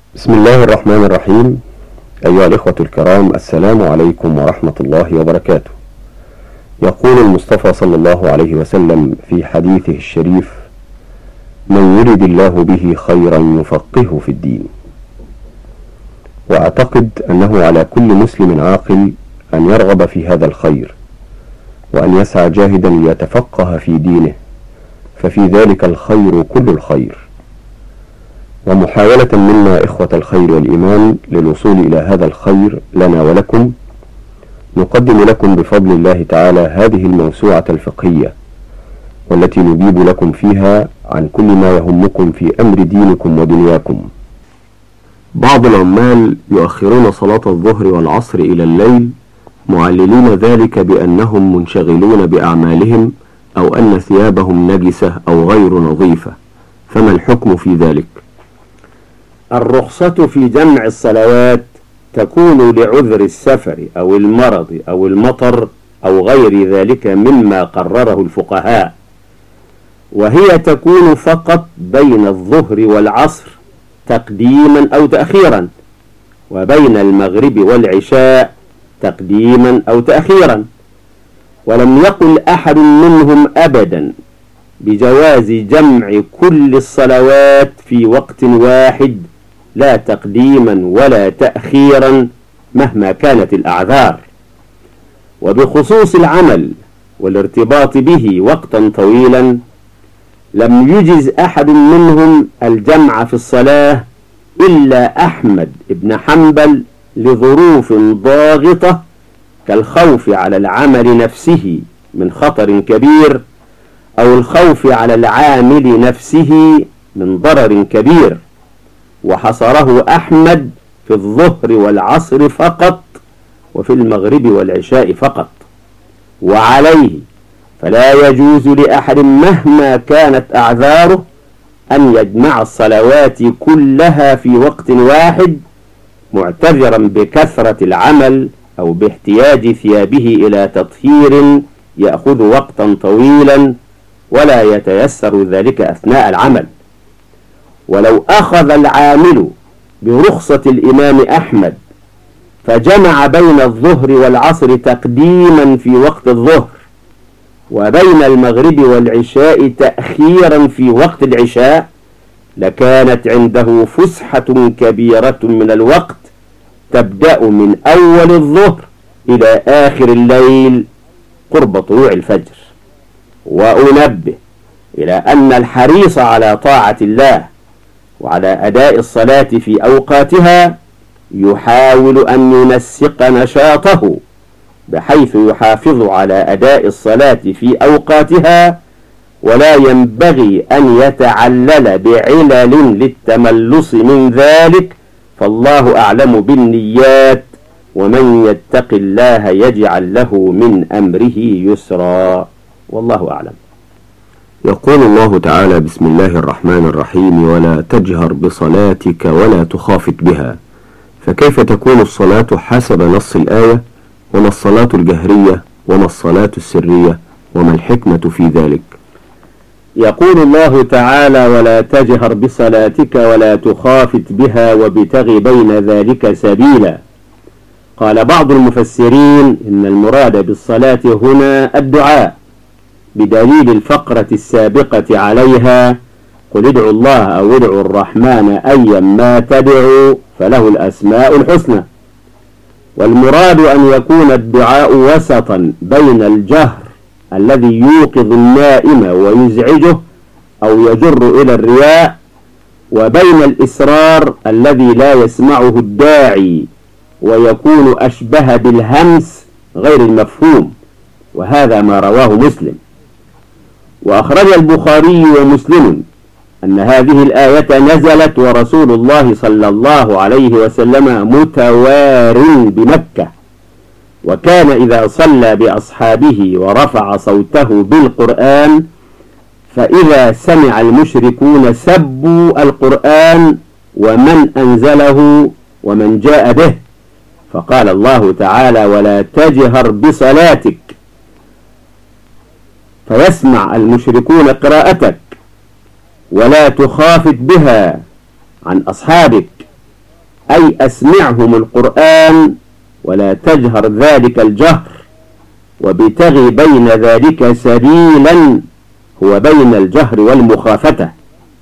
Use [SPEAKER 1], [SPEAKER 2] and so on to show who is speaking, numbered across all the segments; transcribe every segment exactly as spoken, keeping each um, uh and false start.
[SPEAKER 1] بسم الله الرحمن الرحيم. أيها الإخوة الكرام، السلام عليكم ورحمة الله وبركاته. يقول المصطفى صلى الله عليه وسلم في حديثه الشريف: من يرد الله به خيرا يفقهه في الدين. وأعتقد أنه على كل مسلم عاقل أن يرغب في هذا الخير، وأن يسعى جاهدا ليتفقه في دينه، ففي ذلك الخير كل الخير. ومحاولة منا إخوة الخير والإيمان للوصول إلى هذا الخير لنا ولكم، نقدم لكم بفضل الله تعالى هذه الموسوعة الفقهية، والتي نجيب لكم فيها عن كل ما يهمكم في أمر دينكم ودنياكم. بعض العمال يؤخرون صلاة الظهر والعصر إلى الليل، معللين ذلك بأنهم منشغلون بأعمالهم، أو أن ثيابهم نجسة أو غير نظيفة، فما الحكم في ذلك؟
[SPEAKER 2] الرخصة في جمع الصلوات تكون لعذر السفر أو المرض أو المطر أو غير ذلك مما قرره الفقهاء، وهي تكون فقط بين الظهر والعصر تقديما أو تأخيرا، وبين المغرب والعشاء تقديما أو تأخيرا. ولم يقل أحد منهم أبدا بجواز جمع كل الصلوات في وقت واحد، لا تقديما ولا تأخيرا مهما كانت الأعذار. وبخصوص العمل والارتباط به وقتا طويلا، لم يجز أحد منهم الجمع في الصلاة إلا أحمد بن حنبل لظروف ضاغطة، كالخوف على العمل نفسه من خطر كبير، أو الخوف على العامل نفسه من ضرر كبير، وحصره أحمد في الظهر والعصر فقط، وفي المغرب والعشاء فقط. وعليه فلا يجوز لأحد مهما كانت أعذاره أن يجمع الصلوات كلها في وقت واحد، معتذرا بكثرة العمل أو باحتياج ثيابه إلى تطهير يأخذ وقتا طويلا ولا يتيسر ذلك أثناء العمل. ولو أخذ العامل برخصة الإمام أحمد فجمع بين الظهر والعصر تقديما في وقت الظهر، وبين المغرب والعشاء تأخيرا في وقت العشاء، لكانت عنده فسحة كبيرة من الوقت تبدأ من أول الظهر إلى آخر الليل قرب طلوع الفجر. وأنبه إلى أن الحريص على طاعة الله وعلى أداء الصلاة في أوقاتها يحاول أن ينسق نشاطه بحيث يحافظ على أداء الصلاة في أوقاتها، ولا ينبغي أن يتعلل بعلل للتملص من ذلك، فالله أعلم بالنيات، ومن يتق الله يجعل له من أمره يسرا، والله أعلم.
[SPEAKER 1] يقول الله تعالى: بسم الله الرحمن الرحيم: ولا تجهر بصلاتك ولا تخافت بها. فكيف تكون الصلاة حسب نص الآية؟ وما الصلاة الجهرية؟ وما الصلاة السرية؟ وما الحكمة في ذلك؟
[SPEAKER 2] يقول الله تعالى: ولا تجهر بصلاتك ولا تخافت بها وابتغ بين ذلك سبيلا. قال بعض المفسرين إن المراد بالصلاة هنا الدعاء، بدليل الفقرة السابقة عليها: قل ادعوا الله أو ادعوا الرحمن أيا ما تدعوا فله الأسماء الحسنى. والمراد أن يكون الدعاء وسطا بين الجهر الذي يوقظ النائم ويزعجه أو يجر إلى الرياء، وبين الإسرار الذي لا يسمعه الداعي ويكون أشبه بالهمس غير المفهوم، وهذا ما رواه مسلم. وأخرج البخاري ومسلم أن هذه الآية نزلت ورسول الله صلى الله عليه وسلم متوار بمكة، وكان إذا صلى بأصحابه ورفع صوته بالقرآن، فإذا سمع المشركون سبوا القرآن ومن أنزله ومن جاء به، فقال الله تعالى: ولا تجهر بصلاتك، فيسمع المشركون قراءتك، ولا تخافت بها عن أصحابك، أي أسمعهم القرآن ولا تجهر ذلك الجهر، وابتغ بين ذلك سبيلا هو بين الجهر والمخافتة.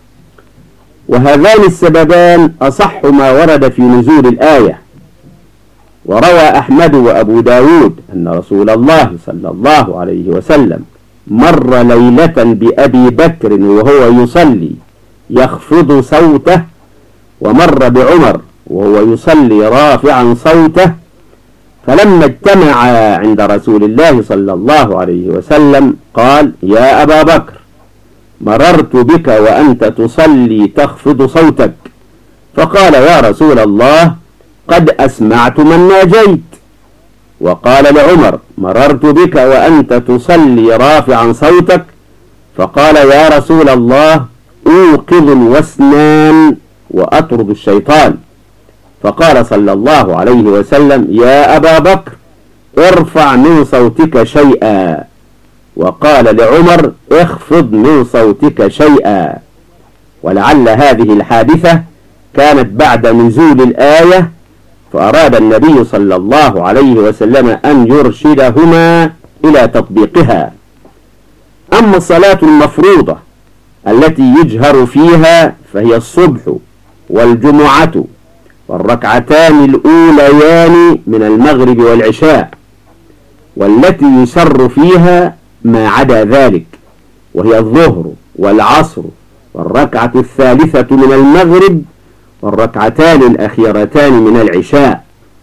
[SPEAKER 2] وهذان السببان أصح ما ورد في نزول الآية. وروى أحمد وأبو داود أن رسول الله صلى الله عليه وسلم مر ليلة بأبي بكر وهو يصلي يخفض صوته، ومر بعمر وهو يصلي رافعا صوته، فلما اجتمعا عند رسول الله صلى الله عليه وسلم قال: يا أبا بكر، مررت بك وأنت تصلي تخفض صوتك، فقال: يا رسول الله، قد أسمعت من ناجيت. وقال لعمر: مررت بك وأنت تصلي رافعا صوتك، فقال: يا رسول الله، أوقظ الوسنان وأطرد الشيطان. فقال صلى الله عليه وسلم: يا أبا بكر، ارفع من صوتك شيئا. وقال لعمر: اخفض من صوتك شيئا. ولعل هذه الحادثة كانت بعد نزول الآية، فأراد النبي صلى الله عليه وسلم أن يرشدهما إلى تطبيقها. أما الصلاة المفروضة التي يجهر فيها فهي الصبح والجمعة والركعتان الأوليان من المغرب والعشاء، والتي يسر فيها ما عدا ذلك، وهي الظهر والعصر والركعة الثالثة من المغرب والركعتان الأخيرتان من العشاء.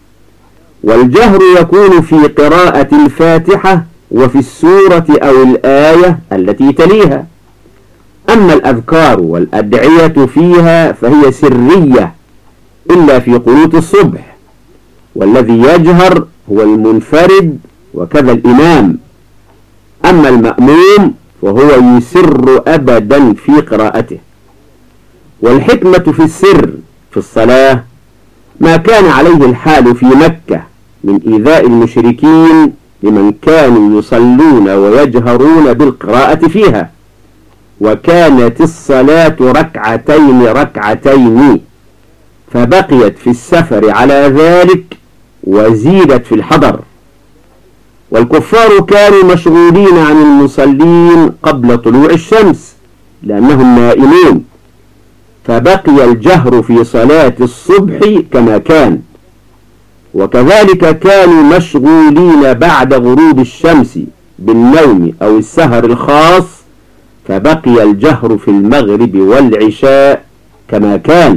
[SPEAKER 2] والجهر يكون في قراءة الفاتحة وفي السورة أو الآية التي تليها. أما الأذكار والأدعية فيها فهي سرية إلا في قنوت الصبح، والذي يجهر هو المنفرد وكذا الإمام. أما المأموم فهو يسر أبدا في قراءته. والحكمة في السر في الصلاة ما كان عليه الحال في مكة من إيذاء المشركين لمن كانوا يصلون ويجهرون بالقراءة فيها، وكانت الصلاة ركعتين ركعتين، فبقيت في السفر على ذلك وزيدت في الحضر. والكفار كانوا مشغولين عن المصلين قبل طلوع الشمس لأنهم نائمون، فبقي الجهر في صلاة الصبح كما كان. وكذلك كانوا مشغولين بعد غروب الشمس بالنوم أو السهر الخاص، فبقي الجهر في المغرب والعشاء كما كان.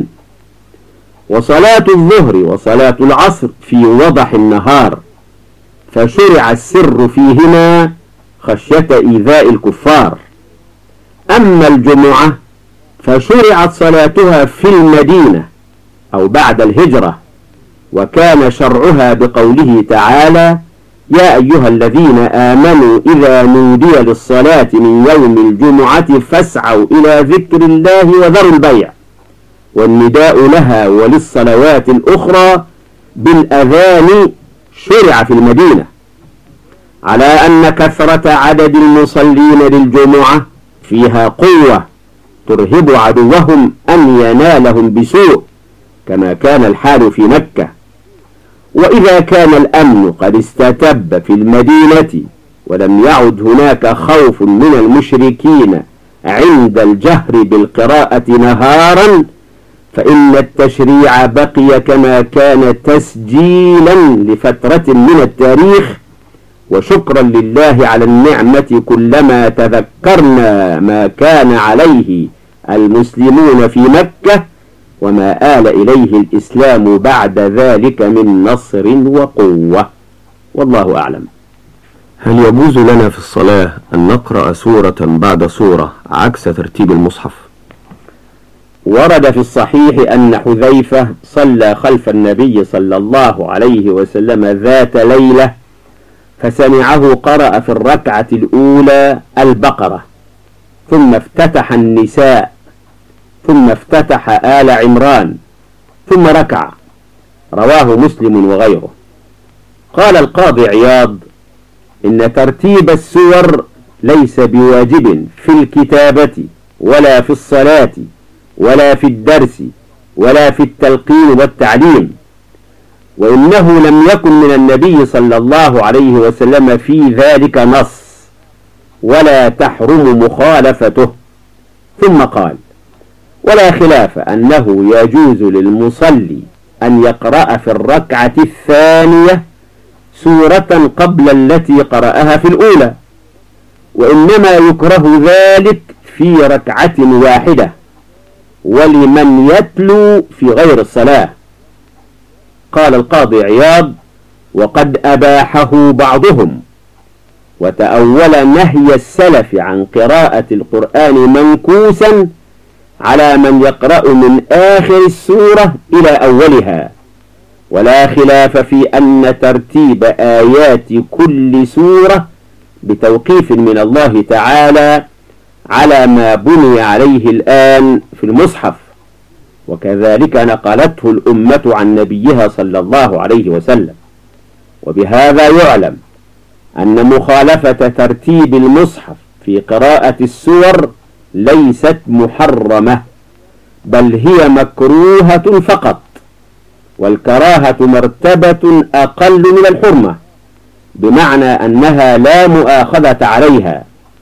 [SPEAKER 2] وصلاة الظهر وصلاة العصر في وضح النهار، فشرع السر فيهما خشية إيذاء الكفار. أما الجمعة فشرعت صلاتها في المدينة أو بعد الهجرة، وكان شرعها بقوله تعالى: يا أيها الذين آمنوا إذا نودي للصلاة من يوم الجمعة فاسعوا إلى ذكر الله وذروا البيع. والنداء لها وللصلوات الأخرى بالأذان شرع في المدينة، على أن كثرة عدد المصلين للجمعة فيها قوة ترهب عدوهم أن ينالهم بسوء، كما كان الحال في مكة. وإذا كان الأمن قد استتب في المدينة ولم يعد هناك خوف من المشركين عند الجهر بالقراءة نهارا، فإن التشريع بقي كما كان تسجيلا لفترة من التاريخ، وشكرا لله على النعمة كلما تذكرنا ما كان عليه المسلمون في مكة وما آل إليه الإسلام بعد ذلك من نصر وقوة. والله أعلم.
[SPEAKER 1] هل يجوز لنا في الصلاة أن نقرأ سورة بعد سورة عكس ترتيب المصحف؟
[SPEAKER 2] ورد في الصحيح أن حذيفة صلى خلف النبي صلى الله عليه وسلم ذات ليلة، فسمعه قرأ في الركعة الأولى البقرة، ثم افتتح النساء، ثم افتتح آل عمران، ثم ركع. رواه مسلم وغيره. قال القاضي عياض: إن ترتيب السور ليس بواجب في الكتابة ولا في الصلاة ولا في الدرس ولا في التلقين والتعليم، وإنه لم يكن من النبي صلى الله عليه وسلم في ذلك نص ولا تحرم مخالفته. ثم قال: ولا خلاف أنه يجوز للمصلي أن يقرأ في الركعة الثانية سورة قبل التي قرأها في الأولى، وإنما يكره ذلك في ركعة واحدة ولمن يتلو في غير الصلاة. قال القاضي عياض: وقد أباحه بعضهم، وتأول نهي السلف عن قراءة القرآن منكوسا على من يقرأ من آخر السورة إلى أولها، ولا خلاف في أن ترتيب آيات كل سورة بتوقيف من الله تعالى على ما بني عليه الآن في المصحف، وكذلك نقلته الأمة عن نبيها صلى الله عليه وسلم. وبهذا يعلم أن مخالفة ترتيب المصحف في قراءة السور ليست محرمة، بل هي مكروهة فقط، والكراهة مرتبة أقل من الحرمة، بمعنى أنها لا مؤاخذة عليها.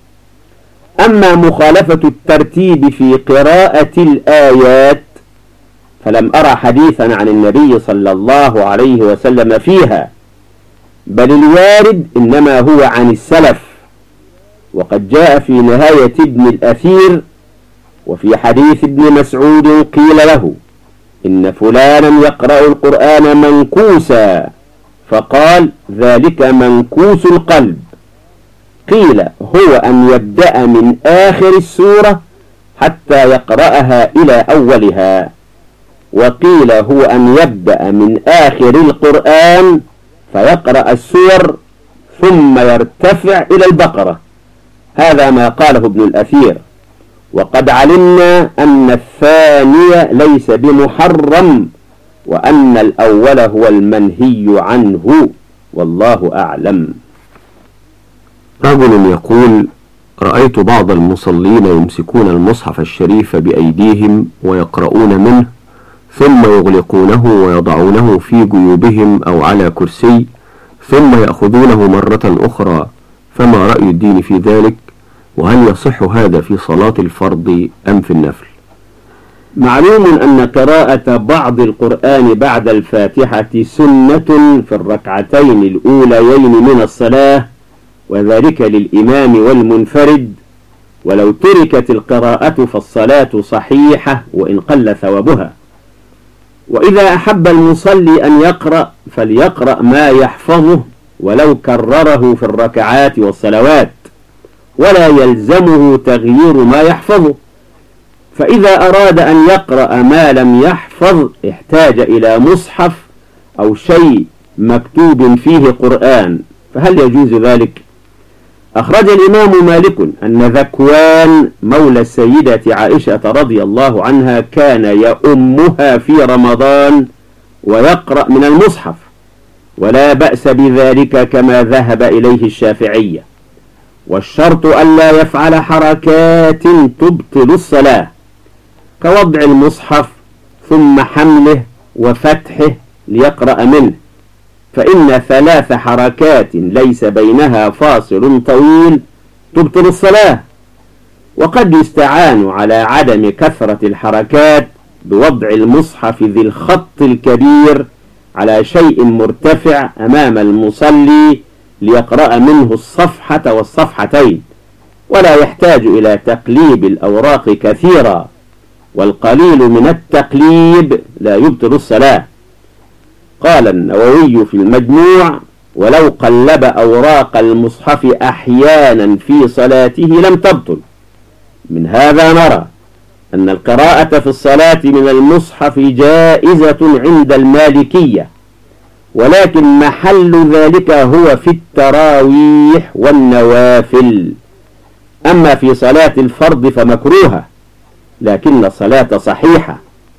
[SPEAKER 2] أما مخالفة الترتيب في قراءة الآيات فلم أرى حديثا عن النبي صلى الله عليه وسلم فيها، بل الوارد إنما هو عن السلف، وقد جاء في نهاية ابن الأثير وفي حديث ابن مسعود قيل له: إن فلانا يقرأ القرآن منكوسا، فقال: ذلك منكوس القلب. قيل: هو أن يبدأ من آخر السورة حتى يقرأها إلى أولها، وقيل: هو أن يبدأ من آخر القرآن فيقرأ السور ثم يرتفع إلى البقرة. هذا ما قاله ابن الأثير، وقد علمنا أن الثاني ليس بمحرم، وأن الأول هو المنهي عنه، والله أعلم.
[SPEAKER 1] رجل يقول: رأيت بعض المصلين يمسكون المصحف الشريف بأيديهم ويقرؤون منه، ثم يغلقونه ويضعونه في جيوبهم أو على كرسي، ثم يأخذونه مرة أخرى، فما رأي الدين في ذلك؟ وهل يصح هذا في صلاة الفرض أم في النفل؟
[SPEAKER 2] معلوم أن قراءة بعض القرآن بعد الفاتحة سنة في الركعتين الأوليين من الصلاة، وذلك للإمام والمنفرد، ولو تركت القراءة فالصلاة صحيحة وإن قل ثوابها. وإذا أحب المصلي أن يقرأ فليقرأ ما يحفظه ولو كرره في الركعات والصلوات، ولا يلزمه تغيير ما يحفظه. فإذا أراد أن يقرأ ما لم يحفظ احتاج إلى مصحف أو شيء مكتوب فيه قرآن، فهل يجوز ذلك؟ أخرج الإمام مالك أن ذكوان مولى السيدة عائشة رضي الله عنها كان يؤمها في رمضان ويقرأ من المصحف، ولا بأس بذلك كما ذهب إليه الشافعية، والشرط ألا يفعل حركات تبطل الصلاة، كوضع المصحف ثم حمله وفتحه ليقرأ منه، فإن ثلاث حركات ليس بينها فاصل طويل تبطل الصلاة. وقد يستعان على عدم كثرة الحركات بوضع المصحف ذي الخط الكبير على شيء مرتفع أمام المصلي ليقرأ منه الصفحة والصفحتين، ولا يحتاج إلى تقليب الأوراق كثيرا، والقليل من التقليب لا يبطل الصلاة. قال النووي في المجموع: ولو قلب أوراق المصحف أحيانا في صلاته لم تبطل. من هذا نرى أن القراءة في الصلاة من المصحف جائزة عند المالكية، ولكن محل ذلك هو في التراويح والنوافل. أما في صلاة الفرض فمكروهة، لكن الصلاة صحيحة،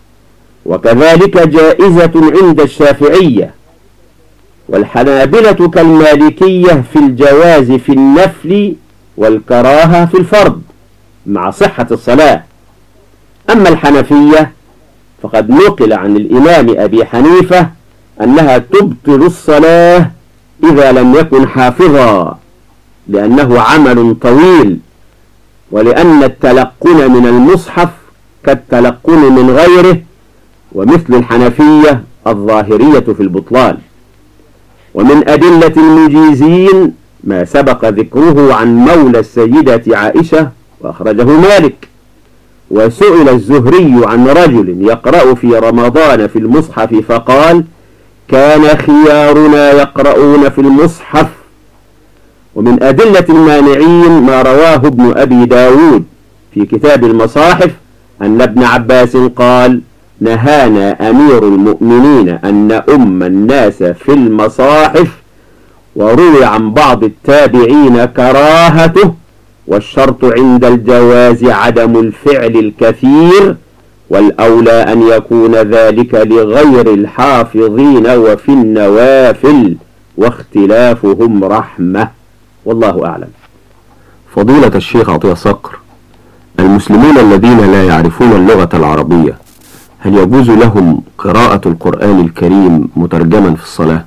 [SPEAKER 2] وكذلك جائزة عند الشافعية، والحنابلة كالمالكية في الجواز في النفل والكراهة في الفرض مع صحة الصلاة. أما الحنفية فقد نقل عن الإمام أبي حنيفة أنها تبطل الصلاة إذا لم يكن حافظا، لأنه عمل طويل، ولأن التلقن من المصحف كالتلقن من غيره، ومثل الحنفية الظاهرية في البطلان. ومن أدلة المجيزين ما سبق ذكره عن مولى السيدة عائشة وأخرجه مالك. وسئل الزهري عن رجل يقرأ في رمضان في المصحف فقال: كان خيارنا يقرؤون في المصحف. ومن أدلة المانعين ما رواه ابن أبي داود في كتاب المصاحف أن ابن عباس قال: نهانا أمير المؤمنين أن نؤم الناس في المصاحف. وروي عن بعض التابعين كراهته، والشرط عند الجواز عدم الفعل الكثير، والأولى أن يكون ذلك لغير الحافظين وفي النوافل، واختلافهم رحمة، والله أعلم.
[SPEAKER 1] فضيلة الشيخ عطية صقر، المسلمون الذين لا يعرفون اللغة العربية هل يجوز لهم قراءة القرآن الكريم مترجما في الصلاة؟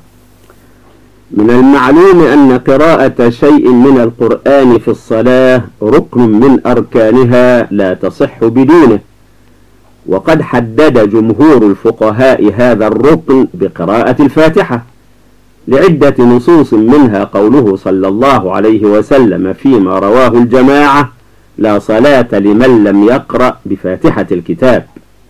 [SPEAKER 2] من المعلوم أن قراءة شيء من القرآن في الصلاة ركن من أركانها لا تصح بدونه، وقد حدد جمهور الفقهاء هذا الركن بقراءة الفاتحة لعدة نصوص، منها قوله صلى الله عليه وسلم فيما رواه الجماعة: لا صلاة لمن لم يقرأ بفاتحة الكتاب.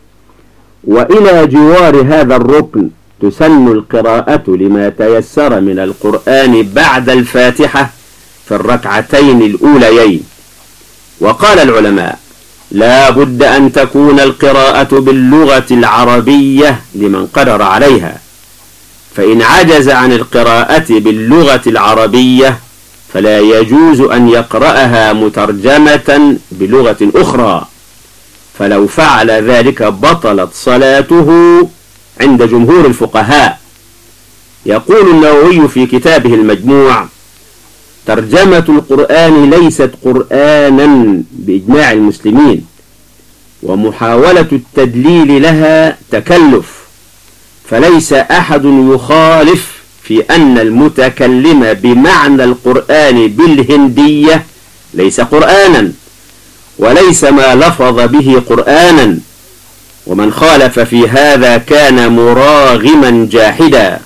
[SPEAKER 2] وإلى جوار هذا الركن تسن القراءة لما تيسر من القرآن بعد الفاتحة في الركعتين الأوليين. وقال العلماء: لا بد أن تكون القراءة باللغة العربية لمن قدر عليها، فإن عجز عن القراءة باللغة العربية فلا يجوز أن يقرأها مترجمة بلغة أخرى، فلو فعل ذلك بطلت صلاته عند جمهور الفقهاء. يقول النووي في كتابه المجموع: ترجمة القرآن ليست قرآنا بإجماع المسلمين، ومحاولة التدليل لها تكلف، فليس أحد يخالف في أن المتكلم بمعنى القرآن بالهندية ليس قرآنا، وليس ما لفظ به قرآنا، ومن خالف في هذا كان مراغما جاحدا.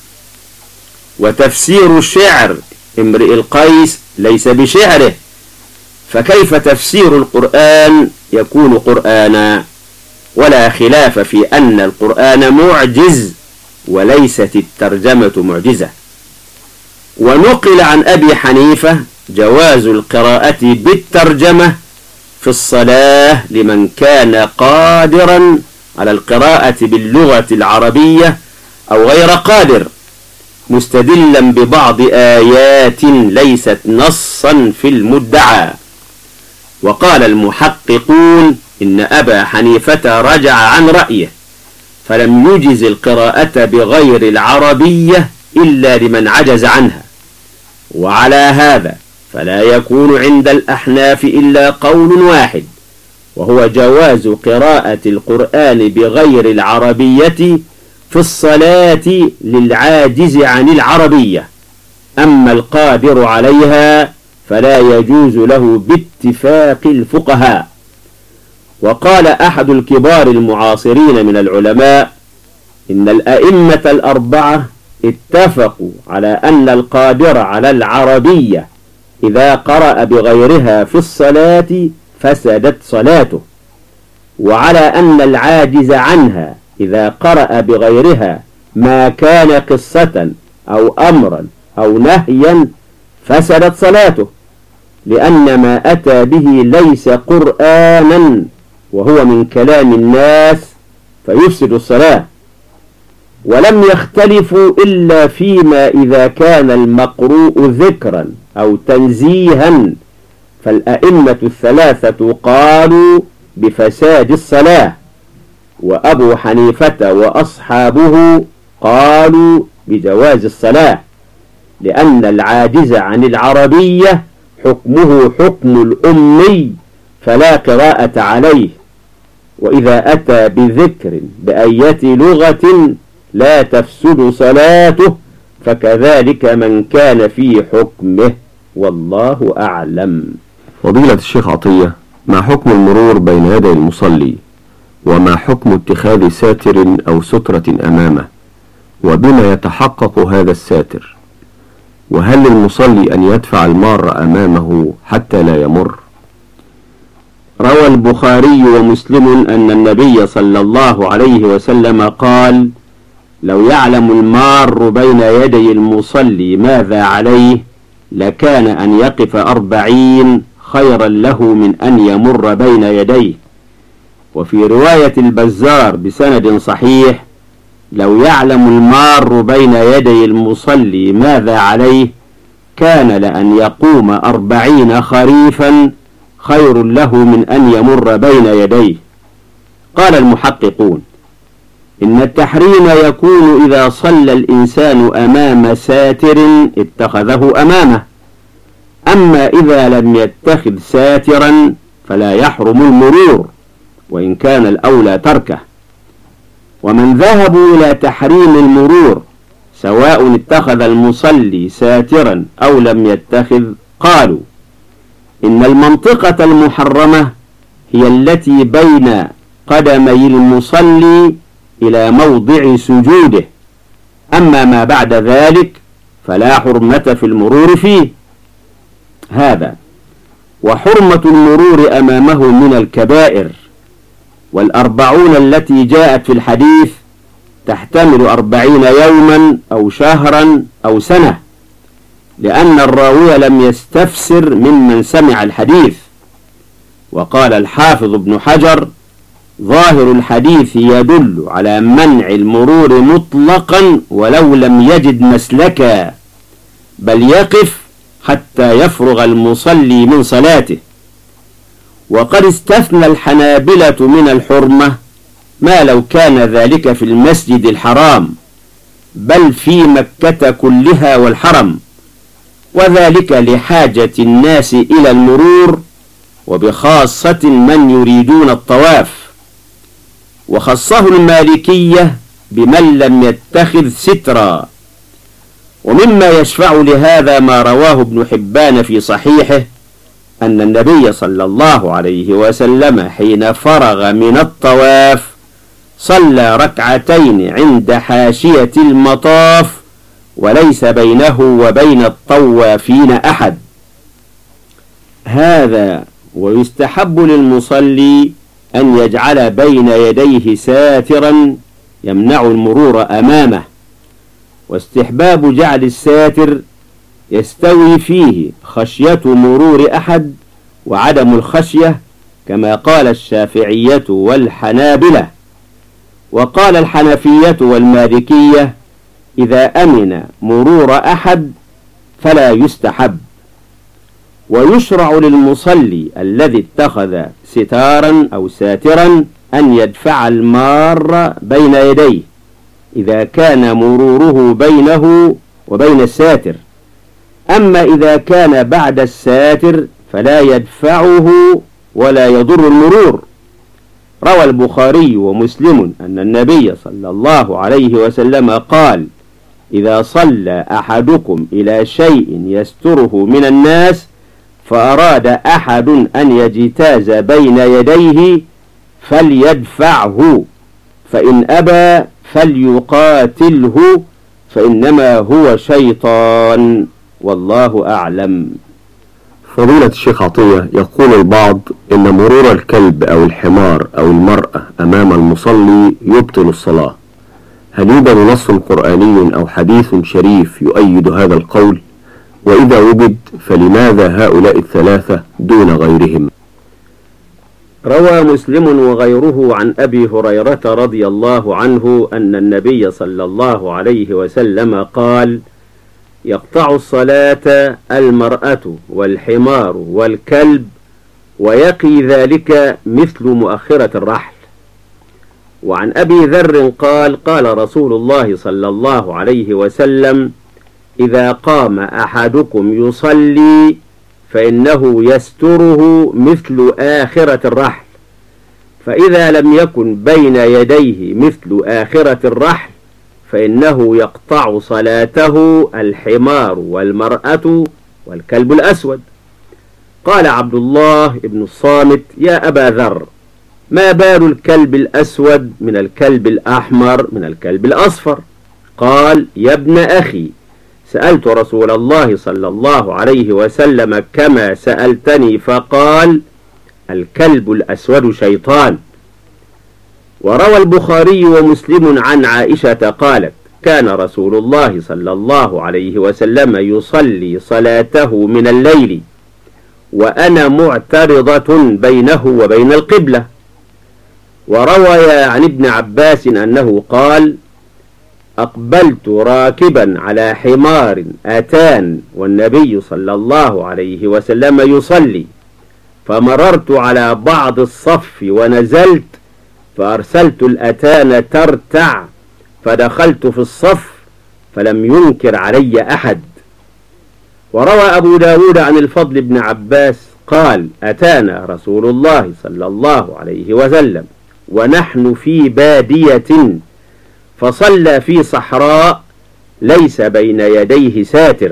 [SPEAKER 2] وتفسير الشعر امرئ القيس ليس بشعره، فكيف تفسير القرآن يكون قرآنا؟ ولا خلاف في أن القرآن معجز، وليست الترجمة معجزة. ونقل عن أبي حنيفة جواز القراءة بالترجمة في الصلاة لمن كان قادرا على القراءة باللغة العربية أو غير قادر، مستدلا ببعض آيات ليست نصا في المدعى. وقال المحققون إن أبا حنيفة رجع عن رأيه، فلم يجز القراءة بغير العربية إلا لمن عجز عنها. وعلى هذا فلا يكون عند الأحناف إلا قول واحد، وهو جواز قراءة القرآن بغير العربية في الصلاة للعاجز عن العربية، أما القادر عليها فلا يجوز له باتفاق الفقهاء. وقال أحد الكبار المعاصرين من العلماء: إن الأئمة الأربعة اتفقوا على أن القادر على العربية إذا قرأ بغيرها في الصلاة فسدت صلاته، وعلى أن العاجز عنها إذا قرأ بغيرها ما كان قصة أو أمرا أو نهيا فسدت صلاته، لأن ما أتى به ليس قرآنا وهو من كلام الناس فيفسد الصلاة. ولم يختلفوا إلا فيما إذا كان المقروء ذكرا أو تنزيها، فالأئمة الثلاثة قالوا بفساد الصلاة، وأبو حنيفة وأصحابه قالوا بجواز الصلاة، لأن العاجز عن العربية حكمه حكم الأمي فلا قراءة عليه، وإذا أتى بذكر بأية لغة لا تفسد صلاته فكذلك من كان في حكمه، والله أعلم.
[SPEAKER 1] فضيلة الشيخ عطية، ما حكم المرور بين يدي المصلي؟ وما حكم اتخاذ ساتر أو سترة أمامه؟ وبما يتحقق هذا الساتر؟ وهل للمصلي أن يدفع المار أمامه حتى لا يمر؟
[SPEAKER 2] روى البخاري ومسلم أن النبي صلى الله عليه وسلم قال: لو يعلم المار بين يدي المصلي ماذا عليه لكان أن يقف أربعين خيرا له من أن يمر بين يديه. وفي رواية البزار بسند صحيح: لو يعلم المار بين يدي المصلي ماذا عليه كان لأن يقوم أربعين خريفا خير له من أن يمر بين يديه. قال المحققون: إن التحريم يكون إذا صلى الإنسان أمام ساتر اتخذه أمامه، أما إذا لم يتخذ ساترا فلا يحرم المرور وإن كان الأولى تركه. ومن ذهبوا إلى تحريم المرور سواء اتخذ المصلي ساترا أو لم يتخذ قالوا: إن المنطقة المحرمة هي التي بين قدمي المصلي إلى موضع سجوده، أما ما بعد ذلك فلا حرمة في المرور فيه. هذا وحرمة المرور أمامه من الكبائر، والأربعون التي جاءت في الحديث تحتمل أربعين يوما أو شهرا أو سنة، لأن الراوي لم يستفسر ممن سمع الحديث. وقال الحافظ ابن حجر: ظاهر الحديث يدل على منع المرور مطلقا ولو لم يجد مسلكا، بل يقف حتى يفرغ المصلي من صلاته. وقد استثنى الحنابلة من الحرمة ما لو كان ذلك في المسجد الحرام، بل في مكة كلها والحرم، وذلك لحاجة الناس إلى المرور، وبخاصة من يريدون الطواف. وخصه المالكية بمن لم يتخذ سترا. ومما يشفع لهذا ما رواه ابن حبان في صحيحه أن النبي صلى الله عليه وسلم حين فرغ من الطواف صلى ركعتين عند حاشية المطاف وليس بينه وبين الطوافين أحد. هذا ويستحب للمصلي أن يجعل بين يديه ساترا يمنع المرور أمامه. واستحباب جعل الساتر يستوي فيه خشية مرور أحد وعدم الخشية، كما قال الشافعية والحنابلة. وقال الحنفية والمالكية: إذا أمن مرور أحد فلا يستحب. ويشرع للمصلي الذي اتخذ ستارا أو ساترا أن يدفع المار بين يديه إذا كان مروره بينه وبين الساتر، أما إذا كان بعد الساتر فلا يدفعه ولا يضر المرور. روى البخاري ومسلم أن النبي صلى الله عليه وسلم قال: إذا صلى أحدكم إلى شيء يستره من الناس فأراد أحد أن يجتاز بين يديه فليدفعه، فإن أبى فليقاتله فإنما هو شيطان، والله أعلم.
[SPEAKER 1] فضيلة الشيخ عطية، يقول البعض إن مرور الكلب أو الحمار أو المرأة أمام المصلي يبطل الصلاة، هل يوجد نص قرآني أو حديث شريف يؤيد هذا القول؟ وإذا وجد فلماذا هؤلاء الثلاثة دون غيرهم؟
[SPEAKER 2] روى مسلم وغيره عن أبي هريرة رضي الله عنه أن النبي صلى الله عليه وسلم قال: يقطع الصلاة المرأة والحمار والكلب، ويقي ذلك مثل مؤخرة الرحل. وعن أبي ذر قال: قال رسول الله صلى الله عليه وسلم: إذا قام أحدكم يصلي فإنه يستره مثل آخرة الرحل، فإذا لم يكن بين يديه مثل آخرة الرحل فإنه يقطع صلاته الحمار والمرأة والكلب الأسود. قال عبد الله بن الصامت: يا أبا ذر، ما بال الكلب الأسود من الكلب الأحمر من الكلب الأصفر؟ قال: يا ابن أخي، سألت رسول الله صلى الله عليه وسلم كما سألتني فقال: الكلب الأسود شيطان. وروى البخاري ومسلم عن عائشة قالت: كان رسول الله صلى الله عليه وسلم يصلي صلاته من الليل وأنا معترضة بينه وبين القبلة. وروي عن ابن عباس أنه قال: أقبلت راكبا على حمار أتان والنبي صلى الله عليه وسلم يصلي، فمررت على بعض الصف ونزلت فأرسلت الأتان ترتع، فدخلت في الصف فلم ينكر علي أحد. وروى أبو داود عن الفضل بن عباس قال: أتانا رسول الله صلى الله عليه وسلم ونحن في بادية، فصلى في صحراء ليس بين يديه ساتر،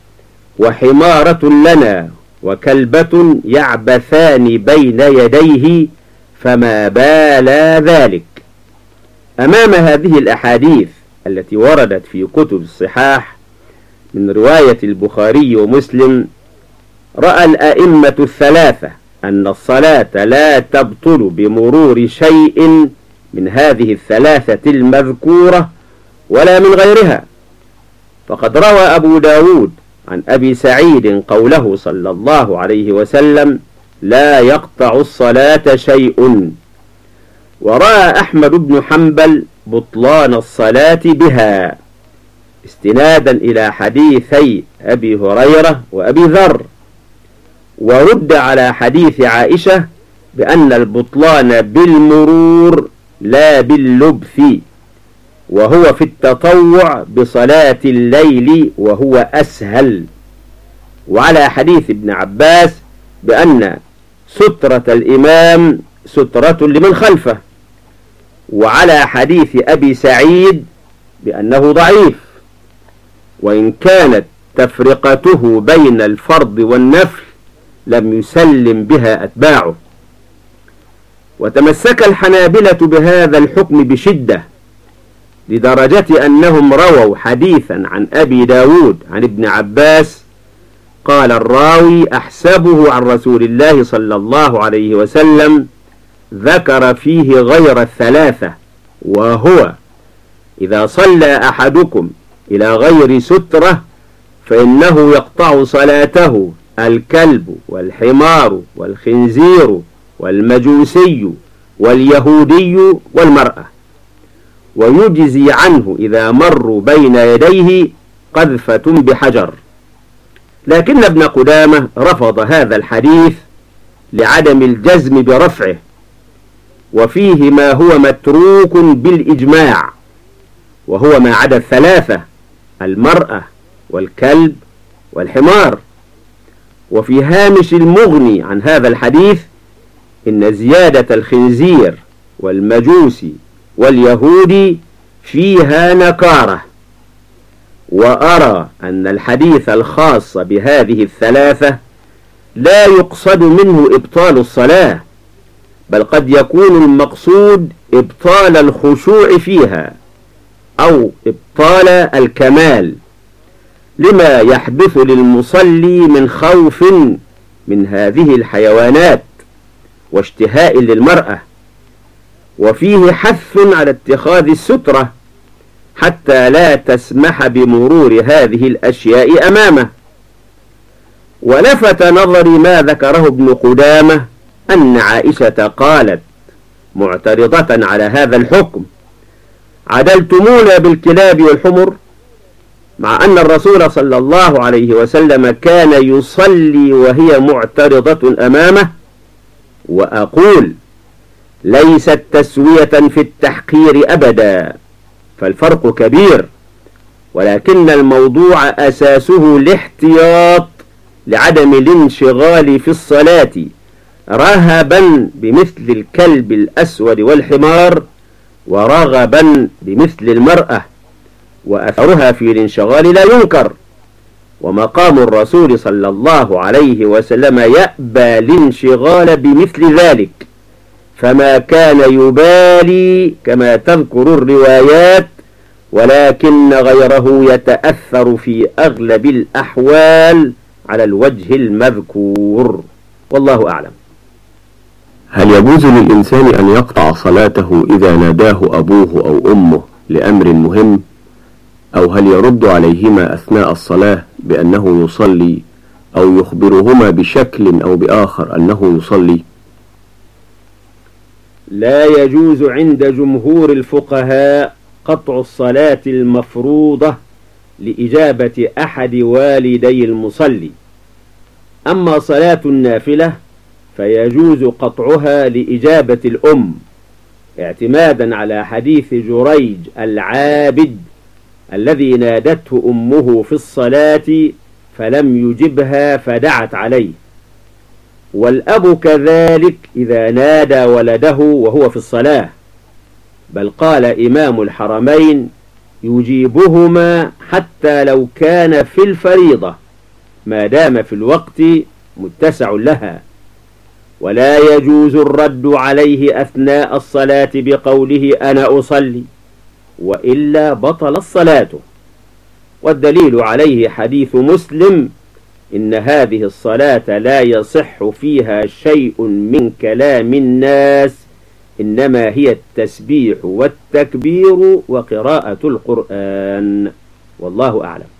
[SPEAKER 2] وحمارة لنا وكلبة يعبثان بين يديه، فما بال ذلك. أمام هذه الأحاديث التي وردت في كتب الصحاح من رواية البخاري ومسلم، رأى الأئمة الثلاثة أن الصلاة لا تبطل بمرور شيء من هذه الثلاثة المذكورة ولا من غيرها. فقد روى أبو داود عن أبي سعيد قوله صلى الله عليه وسلم: لا يقطع الصلاة شيء. ورأى أحمد بن حنبل بطلان الصلاة بها استنادا إلى حديثي أبي هريرة وأبي ذر، ورد على حديث عائشة بأن البطلان بالمرور لا باللبث، وهو في التطوع بصلاة الليل وهو أسهل، وعلى حديث ابن عباس بأن سترة الإمام سترة لمن خلفه، وعلى حديث أبي سعيد بأنه ضعيف، وإن كانت تفرقته بين الفرض والنفل لم يسلم بها أتباعه. وتمسك الحنابلة بهذا الحكم بشدة، لدرجة أنهم رووا حديثا عن أبي داود عن ابن عباس قال الراوي: أحسبه عن رسول الله صلى الله عليه وسلم ذكر فيه غير الثلاثة، وهو: إذا صلى أحدكم إلى غير سترة فإنه يقطع صلاته الكلب والحمار والخنزير والمجوسي واليهودي والمرأة، ويجزي عنه إذا مروا بين يديه قذفة بحجر. لكن ابن قدامة رفض هذا الحديث لعدم الجزم برفعه، وفيه ما هو متروك بالإجماع، وهو ما عدا الثلاثة: المرأة والكلب والحمار. وفي هامش المغني عن هذا الحديث إن زيادة الخنزير والمجوسي واليهودي فيها نكارة، وأرى أن الحديث الخاص بهذه الثلاثة لا يقصد منه إبطال الصلاة، بل قد يكون المقصود إبطال الخشوع فيها أو إبطال الكمال، لما يحدث للمصلي من خوف من هذه الحيوانات واشتهاء للمرأة. وفيه حث على اتخاذ السترة حتى لا تسمح بمرور هذه الأشياء أمامه. ولفت نظري ما ذكره ابن قدامة أن عائشة قالت معترضة على هذا الحكم: عدلتمونا بالكلاب والحمر، مع أن الرسول صلى الله عليه وسلم كان يصلي وهي معترضة أمامه. وأقول: ليست تسوية في التحقير أبدا، فالفرق كبير، ولكن الموضوع أساسه الاحتياط لعدم الانشغال في الصلاة رهبا بمثل الكلب الأسود والحمار، ورغبا بمثل المرأة، وأثرها في الانشغال لا ينكر. ومقام الرسول صلى الله عليه وسلم يأبى الانشغال بمثل ذلك، فما كان يبالي كما تذكر الروايات، ولكن غيره يتأثر في أغلب الأحوال على الوجه المذكور، والله أعلم.
[SPEAKER 1] هل يجوز للإنسان أن يقطع صلاته إذا ناداه أبوه أو أمه لأمر مهم، أو هل يرد عليهما أثناء الصلاة بأنه يصلي، أو يخبرهما بشكل أو بآخر أنه يصلي؟
[SPEAKER 2] لا يجوز عند جمهور الفقهاء قطع الصلاة المفروضة لإجابة أحد والدي المصلي. أما صلاة النافلة فيجوز قطعها لإجابة الأم، اعتمادا على حديث جريج العابد الذي نادته أمه في الصلاة فلم يجبها فدعت عليه. والأب كذلك إذا نادى ولده وهو في الصلاة، بل قال إمام الحرمين يجيبهما حتى لو كان في الفريضة ما دام في الوقت متسع لها، ولا يجوز الرد عليه أثناء الصلاة بقوله أنا أصلي، وإلا بطل الصلاة. والدليل عليه حديث مسلم إن هذه الصلاة لا يصح فيها شيء من كلام الناس، إنما هي التسبيح والتكبير وقراءة القرآن، والله أعلم.